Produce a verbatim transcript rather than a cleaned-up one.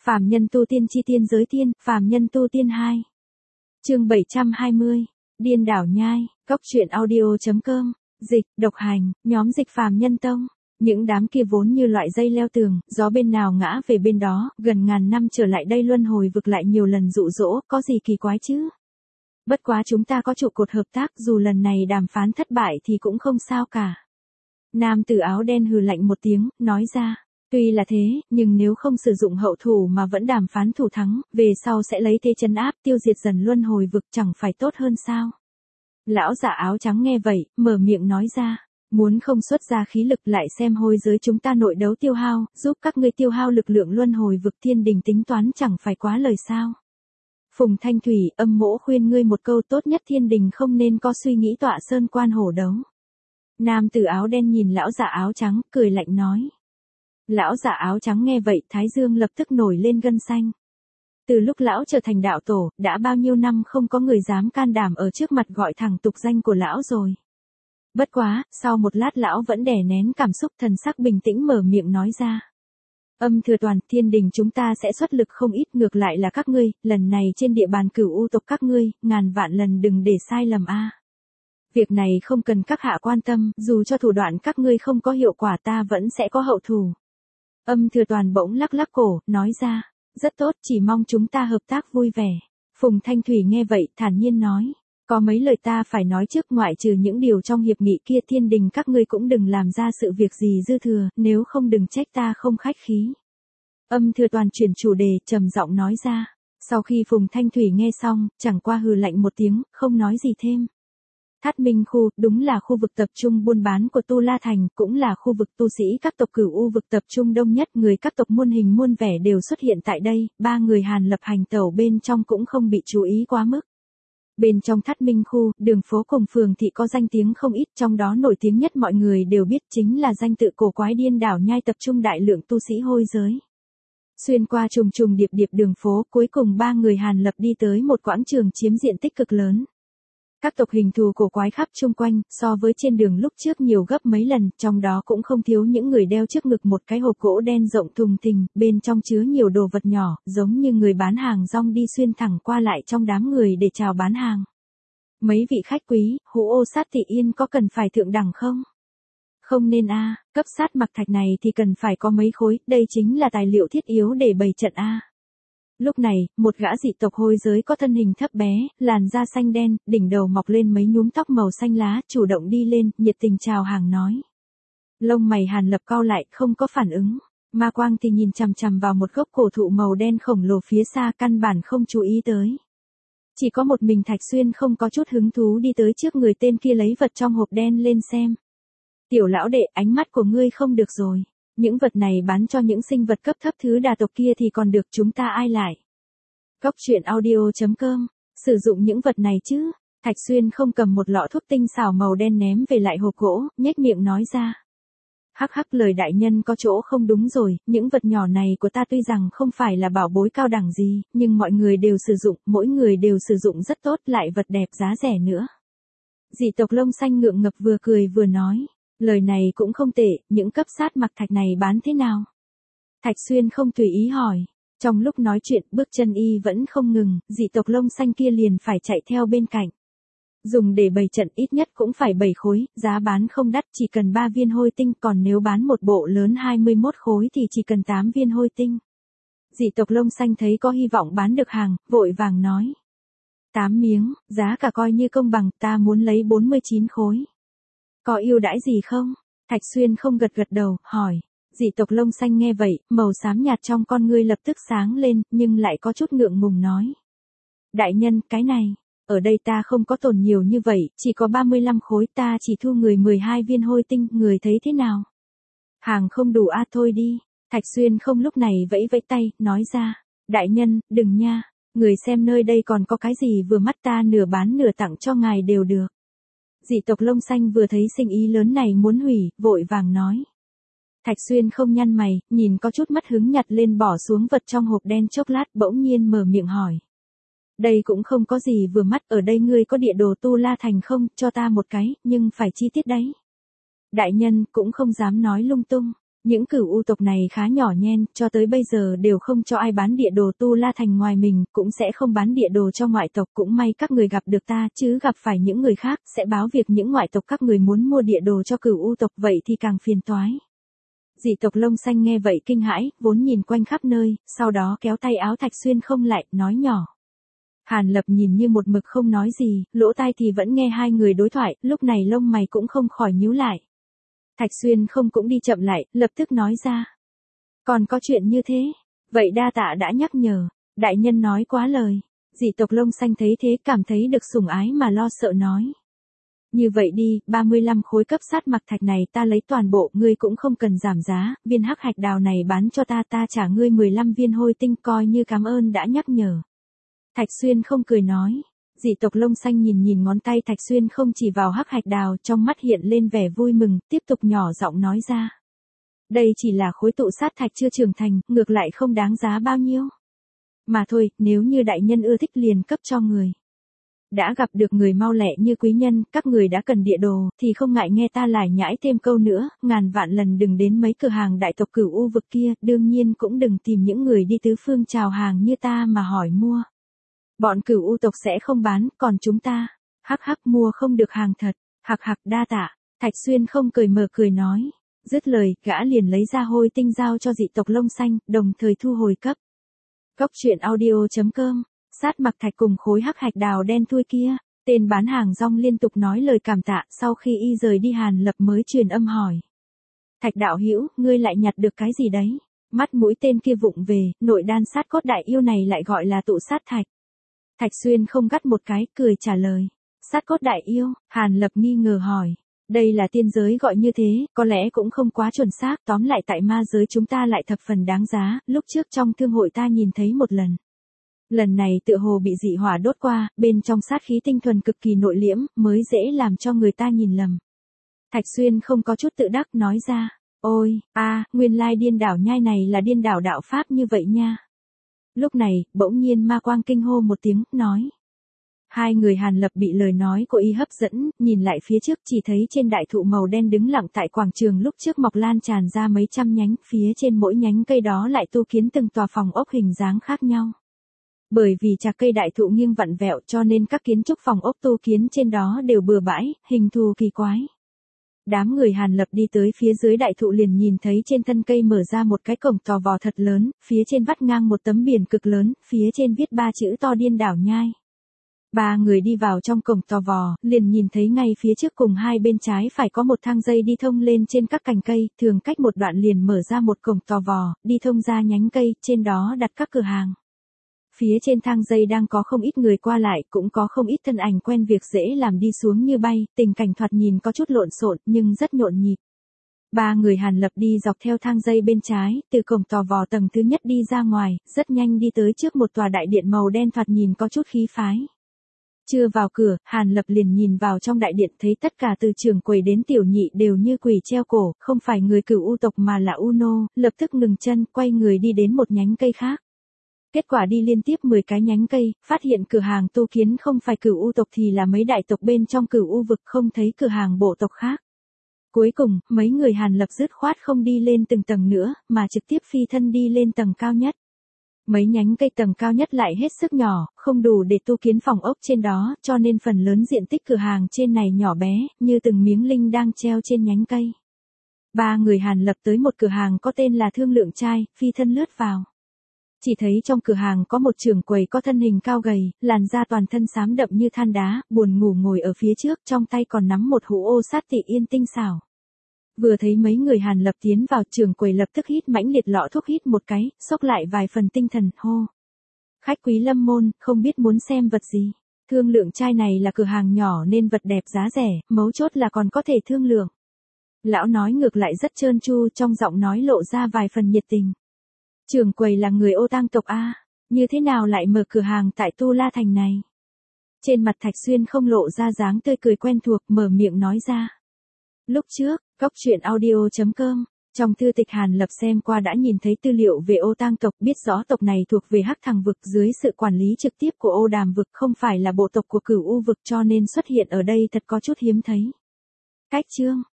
Phàm nhân tu tiên chi tiên giới tiên, phàm nhân tu tiên hai. Chương bảy trăm hai mươi, Điên đảo nhai, Cốc truyện audio chấm com, dịch, độc hành, nhóm dịch phàm nhân tông. Những đám kia vốn như loại dây leo tường, gió bên nào ngã về bên đó, gần ngàn năm trở lại đây luân hồi vực lại nhiều lần dụ dỗ, có gì kỳ quái chứ? Bất quá chúng ta có trụ cột hợp tác, dù lần này đàm phán thất bại thì cũng không sao cả. Nam tử áo đen hừ lạnh một tiếng, nói ra. Tuy là thế, nhưng nếu không sử dụng hậu thủ mà vẫn đàm phán thủ thắng, về sau sẽ lấy thế trấn áp tiêu diệt dần luân hồi vực chẳng phải tốt hơn sao? Lão giả áo trắng nghe vậy, mở miệng nói ra. Muốn không xuất ra khí lực lại xem hôi giới chúng ta nội đấu tiêu hao, giúp các ngươi tiêu hao lực lượng luân hồi vực thiên đình tính toán chẳng phải quá lời sao? Phùng Thanh Thủy, âm mỗ khuyên ngươi một câu tốt nhất thiên đình không nên có suy nghĩ tọa sơn quan hổ đấu. Nam tử áo đen nhìn lão giả áo trắng, cười lạnh nói. Lão giả áo trắng nghe vậy, thái dương lập tức nổi lên gân xanh. Từ lúc lão trở thành đạo tổ, đã bao nhiêu năm không có người dám can đảm ở trước mặt gọi thẳng tục danh của lão rồi. Bất quá, sau một lát lão vẫn đè nén cảm xúc thần sắc bình tĩnh mở miệng nói ra. Âm thừa toàn, thiên đình chúng ta sẽ xuất lực không ít, ngược lại là các ngươi, lần này trên địa bàn Cửu U tộc các ngươi, ngàn vạn lần đừng để sai lầm a. Việc này không cần các hạ quan tâm, dù cho thủ đoạn các ngươi không có hiệu quả ta vẫn sẽ có hậu thủ. Âm thừa toàn bỗng lắc lắc cổ, nói ra, rất tốt, chỉ mong chúng ta hợp tác vui vẻ. Phùng Thanh Thủy nghe vậy, thản nhiên nói, có mấy lời ta phải nói trước, ngoại trừ những điều trong hiệp nghị kia thiên đình các ngươi cũng đừng làm ra sự việc gì dư thừa, nếu không đừng trách ta không khách khí. Âm thừa toàn chuyển chủ đề, trầm giọng nói ra. Sau khi Phùng Thanh Thủy nghe xong, chẳng qua hừ lạnh một tiếng, không nói gì thêm. Thát Minh khu, đúng là khu vực tập trung buôn bán của Tu La Thành, cũng là khu vực tu sĩ các tộc Cửu U vực tập trung đông nhất, người các tộc muôn hình muôn vẻ đều xuất hiện tại đây, ba người Hàn Lập hành tẩu bên trong cũng không bị chú ý quá mức. Bên trong Thát Minh khu, đường phố cùng phường thị có danh tiếng không ít, trong đó nổi tiếng nhất mọi người đều biết chính là danh tự cổ quái điên đảo nhai tập trung đại lượng tu sĩ hôi giới. Xuyên qua trùng trùng điệp điệp đường phố, cuối cùng ba người Hàn Lập đi tới một quảng trường chiếm diện tích cực lớn. Các tộc hình thù cổ quái khắp chung quanh, so với trên đường lúc trước nhiều gấp mấy lần, trong đó cũng không thiếu những người đeo trước ngực một cái hộp gỗ đen rộng thùng thình, bên trong chứa nhiều đồ vật nhỏ, giống như người bán hàng rong đi xuyên thẳng qua lại trong đám người để chào bán hàng. Mấy vị khách quý, hũ ô sát thị yên có cần phải thượng đẳng không? Không nên a, cấp sát mặc thạch này thì cần phải có mấy khối, đây chính là tài liệu thiết yếu để bày trận a. Lúc này, một gã dị tộc hôi giới có thân hình thấp bé, làn da xanh đen, đỉnh đầu mọc lên mấy nhúm tóc màu xanh lá, chủ động đi lên, nhiệt tình chào hàng nói. Lông mày Hàn Lập cau lại, không có phản ứng. Ma Quang thì nhìn chằm chằm vào một gốc cổ thụ màu đen khổng lồ phía xa, căn bản không chú ý tới. Chỉ có một mình Thạch Xuyên không có chút hứng thú đi tới trước người tên kia lấy vật trong hộp đen lên xem. Tiểu lão đệ, ánh mắt của ngươi không được rồi. Những vật này bán cho những sinh vật cấp thấp thứ đà tộc kia thì còn được, chúng ta ai lại. Cốc truyện audio chấm com, sử dụng những vật này chứ. Thạch Xuyên không cầm một lọ thuốc tinh xảo màu đen ném về lại hộp gỗ, nhếch miệng nói ra. Hắc hắc, lời đại nhân có chỗ không đúng rồi, những vật nhỏ này của ta tuy rằng không phải là bảo bối cao đẳng gì, nhưng mọi người đều sử dụng, mỗi người đều sử dụng rất tốt, lại vật đẹp giá rẻ nữa. Dị tộc lông xanh ngượng ngập vừa cười vừa nói. Lời này cũng không tệ, những cấp sát mặc thạch này bán thế nào? Thạch Xuyên không tùy ý hỏi. Trong lúc nói chuyện, bước chân y vẫn không ngừng, dị tộc lông xanh kia liền phải chạy theo bên cạnh. Dùng để bày trận ít nhất cũng phải bảy khối, giá bán không đắt, chỉ cần ba viên hôi tinh, còn nếu bán một bộ lớn hai mươi mốt khối thì chỉ cần tám viên hôi tinh. Dị tộc lông xanh thấy có hy vọng bán được hàng, vội vàng nói. tám miếng, giá cả coi như công bằng, ta muốn lấy bốn mươi chín khối. Có ưu đãi gì không? Thạch Xuyên không gật gật đầu, hỏi. Dị tộc lông xanh nghe vậy, màu xám nhạt trong con ngươi lập tức sáng lên, nhưng lại có chút ngượng ngùng nói. Đại nhân, cái này, ở đây ta không có tồn nhiều như vậy, chỉ có ba mươi lăm khối, ta chỉ thu người mười hai viên hôi tinh, người thấy thế nào? Hàng không đủ a, thôi đi. Thạch Xuyên không lúc này vẫy vẫy tay, nói ra. Đại nhân, đừng nha, người xem nơi đây còn có cái gì vừa mắt ta nửa bán nửa tặng cho ngài đều được. Dị tộc lông xanh vừa thấy sinh ý lớn này muốn hủy, vội vàng nói. Thạch Xuyên không nhăn mày, nhìn có chút mất hứng nhặt lên bỏ xuống vật trong hộp đen chốc lát bỗng nhiên mở miệng hỏi. Đây cũng không có gì vừa mắt, ở đây ngươi có địa đồ Tu La Thành không, cho ta một cái, nhưng phải chi tiết đấy. Đại nhân cũng không dám nói lung tung, Những cửu u tộc này khá nhỏ nhen, cho tới bây giờ đều không cho ai bán địa đồ Tu La Thành ngoài mình, cũng sẽ không bán địa đồ cho ngoại tộc, cũng may các người gặp được ta, chứ gặp phải những người khác, sẽ báo việc những ngoại tộc các người muốn mua địa đồ cho cửu u tộc, vậy thì càng phiền toái. Dị tộc lông xanh nghe vậy kinh hãi, vốn nhìn quanh khắp nơi, sau đó kéo tay áo Thạch Xuyên không lại, nói nhỏ. Hàn Lập nhìn như một mực không nói gì, lỗ tai thì vẫn nghe hai người đối thoại, lúc này lông mày cũng không khỏi nhíu lại. Thạch Xuyên không cũng đi chậm lại, lập tức nói ra. Còn có chuyện như thế, vậy đa tạ đã nhắc nhở, đại nhân nói quá lời. Dị tộc lông xanh thấy thế cảm thấy được sủng ái mà lo sợ nói. Như vậy đi, ba mươi lăm khối cấp sát mặc thạch này ta lấy toàn bộ, ngươi cũng không cần giảm giá, viên hắc hạch đào này bán cho ta, ta trả ngươi mười lăm viên hôi tinh, coi như cảm ơn đã nhắc nhở. Thạch Xuyên không cười nói. Dị tộc lông xanh nhìn nhìn ngón tay Thạch Xuyên không chỉ vào hắc hạch đào, trong mắt hiện lên vẻ vui mừng, tiếp tục nhỏ giọng nói ra. Đây chỉ là khối tụ sát thạch chưa trưởng thành, ngược lại không đáng giá bao nhiêu. Mà thôi, nếu như đại nhân ưa thích liền cấp cho người. Đã gặp được người mau lẹ như quý nhân, các người đã cần địa đồ, thì không ngại nghe ta lải nhãi thêm câu nữa, ngàn vạn lần đừng đến mấy cửa hàng đại tộc cửu u vực kia, đương nhiên cũng đừng tìm những người đi tứ phương chào hàng như ta mà hỏi mua. Bọn cửu u tộc sẽ không bán, còn chúng ta, hắc hắc mua không được hàng thật, hạc hạc đa tạ. Thạch Xuyên không cười mờ cười nói. Dứt lời, gã liền lấy ra hôi tinh giao cho dị tộc lông xanh, đồng thời thu hồi cấp. Cốc truyện audio chấm com, sát mặc thạch cùng khối hắc hạch đào đen thui kia, tên bán hàng rong liên tục nói lời cảm tạ, sau khi y rời đi Hàn Lập mới truyền âm hỏi. Thạch đạo hữu, ngươi lại nhặt được cái gì đấy? Mắt mũi tên kia vụng về, nội đan sát cốt đại yêu này lại gọi là tụ sát thạch. Thạch Xuyên không gắt một cái, cười trả lời. Sát cốt đại yêu, Hàn Lập nghi ngờ hỏi. Đây là tiên giới gọi như thế, có lẽ cũng không quá chuẩn xác, tóm lại tại ma giới chúng ta lại thập phần đáng giá, lúc trước trong thương hội ta nhìn thấy một lần. Lần này tựa hồ bị dị hỏa đốt qua, bên trong sát khí tinh thuần cực kỳ nội liễm, mới dễ làm cho người ta nhìn lầm. Thạch Xuyên không có chút tự đắc nói ra. Ôi, a, nguyên lai điên đảo nhai này là điên đảo đạo pháp như vậy nha. Lúc này, bỗng nhiên ma quang kinh hô một tiếng, nói. Hai người Hàn Lập bị lời nói của y hấp dẫn, nhìn lại phía trước chỉ thấy trên đại thụ màu đen đứng lặng tại quảng trường lúc trước mọc lan tràn ra mấy trăm nhánh, phía trên mỗi nhánh cây đó lại tu kiến từng tòa phòng ốc hình dáng khác nhau. Bởi vì chạc cây đại thụ nghiêng vặn vẹo cho nên các kiến trúc phòng ốc tu kiến trên đó đều bừa bãi, hình thù kỳ quái. Đám người Hàn Lập đi tới phía dưới đại thụ liền nhìn thấy trên thân cây mở ra một cái cổng tò vò thật lớn, phía trên vắt ngang một tấm biển cực lớn, phía trên viết ba chữ to điên đảo nhai. Ba người đi vào trong cổng tò vò, liền nhìn thấy ngay phía trước cùng hai bên trái phải có một thang dây đi thông lên trên các cành cây, thường cách một đoạn liền mở ra một cổng tò vò, đi thông ra nhánh cây, trên đó đặt các cửa hàng. Phía trên thang dây đang có không ít người qua lại, cũng có không ít thân ảnh quen việc dễ làm đi xuống như bay, tình cảnh thoạt nhìn có chút lộn xộn nhưng rất nhộn nhịp. Ba người Hàn Lập đi dọc theo thang dây bên trái, từ cổng tò vò tầng thứ nhất đi ra ngoài, rất nhanh đi tới trước một tòa đại điện màu đen thoạt nhìn có chút khí phái. Chưa vào cửa, Hàn Lập liền nhìn vào trong đại điện thấy tất cả từ trưởng quầy đến tiểu nhị đều như quỷ treo cổ, không phải người cửu u tộc mà là u nô, lập tức ngừng chân, quay người đi đến một nhánh cây khác. Kết quả đi liên tiếp mười cái nhánh cây, phát hiện cửa hàng tu kiến không phải cửu u tộc thì là mấy đại tộc bên trong cửu u vực, không thấy cửa hàng bộ tộc khác. Cuối cùng, mấy người Hàn Lập dứt khoát không đi lên từng tầng nữa, mà trực tiếp phi thân đi lên tầng cao nhất. Mấy nhánh cây tầng cao nhất lại hết sức nhỏ, không đủ để tu kiến phòng ốc trên đó, cho nên phần lớn diện tích cửa hàng trên này nhỏ bé, như từng miếng linh đang treo trên nhánh cây. Ba người Hàn Lập tới một cửa hàng có tên là Thương Lượng Trai, phi thân lướt vào. Chỉ thấy trong cửa hàng có một trưởng quầy có thân hình cao gầy, làn da toàn thân xám đậm như than đá, buồn ngủ ngồi ở phía trước, trong tay còn nắm một hũ ô sát tị yên tinh xảo. Vừa thấy mấy người Hàn Lập tiến vào, trưởng quầy lập tức hít mãnh liệt lọ thuốc hít một cái, xốc lại vài phần tinh thần, hô. Khách quý lâm môn, không biết muốn xem vật gì. Thương Lượng Trai này là cửa hàng nhỏ nên vật đẹp giá rẻ, mấu chốt là còn có thể thương lượng. Lão nói ngược lại rất trơn tru, trong giọng nói lộ ra vài phần nhiệt tình. Trưởng quầy là người Ô Tang tộc A, như thế nào lại mở cửa hàng tại Tu La Thành này? Trên mặt Thạch Xuyên không lộ ra dáng tươi cười quen thuộc, mở miệng nói ra. Lúc trước, Cốc truyện audio chấm com, trong thư tịch Hàn Lập xem qua đã nhìn thấy tư liệu về Ô Tang tộc, biết rõ tộc này thuộc về Hắc Thằng vực dưới sự quản lý trực tiếp của Ô Đàm vực, không phải là bộ tộc của Cửu U vực, cho nên xuất hiện ở đây thật có chút hiếm thấy. Cách chương